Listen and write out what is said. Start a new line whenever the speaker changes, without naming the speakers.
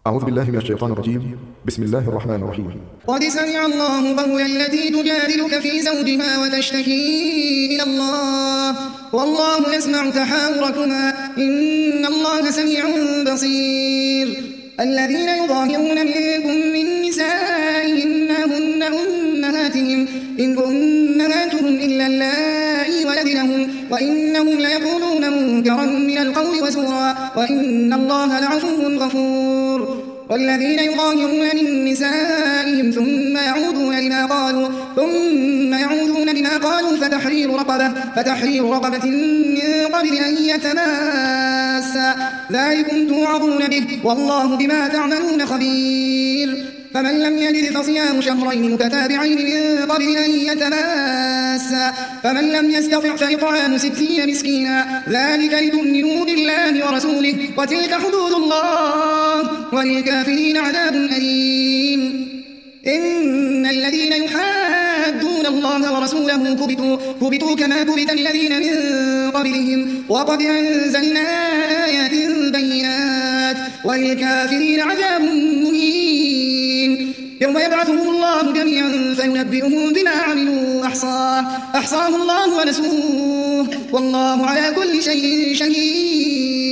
أعوذ بالله من الشيطان الرجيم. بسم الله الرحمن الرحيم.
قد سمع الله قول التي تجادلك في زوجها وتشتكي إلى الله والله يسمع تحاوركما إن الله سميع بصير. الذين يظاهرون منكم من نسائهم ما هن أمهاتهم إن أمهاتهم إلا اللائي ولدنهم وإنهم ليقولون منكرا من القول وزورا وإن الله لعفو غفور. والذين يظاهرون من نسائهم ثم يعودون لما قالوا فتحرير رقبة من قبل أن يتماسا ذلكم توعظون به والله بما تعملون خبير. فمن لم يجد فصيام شهرين متتابعين من قبل أن يتماسا فمن لم يستطع فإطعام 60 مسكينا ذلك لتؤمنوا بالله ورسوله وتلك حدود الله وللكافرين عذاب أليم. إن الذين يحادون الله ورسوله كبتوا كما كبت الذين من قبلهم وقد أنزلنا آيات بينات وللكافرين عذاب مهين. يوم يبعثهم الله جميعا فينبئهم بما عملوا أحصاه الله ونسوه والله على كل شيء شهيد.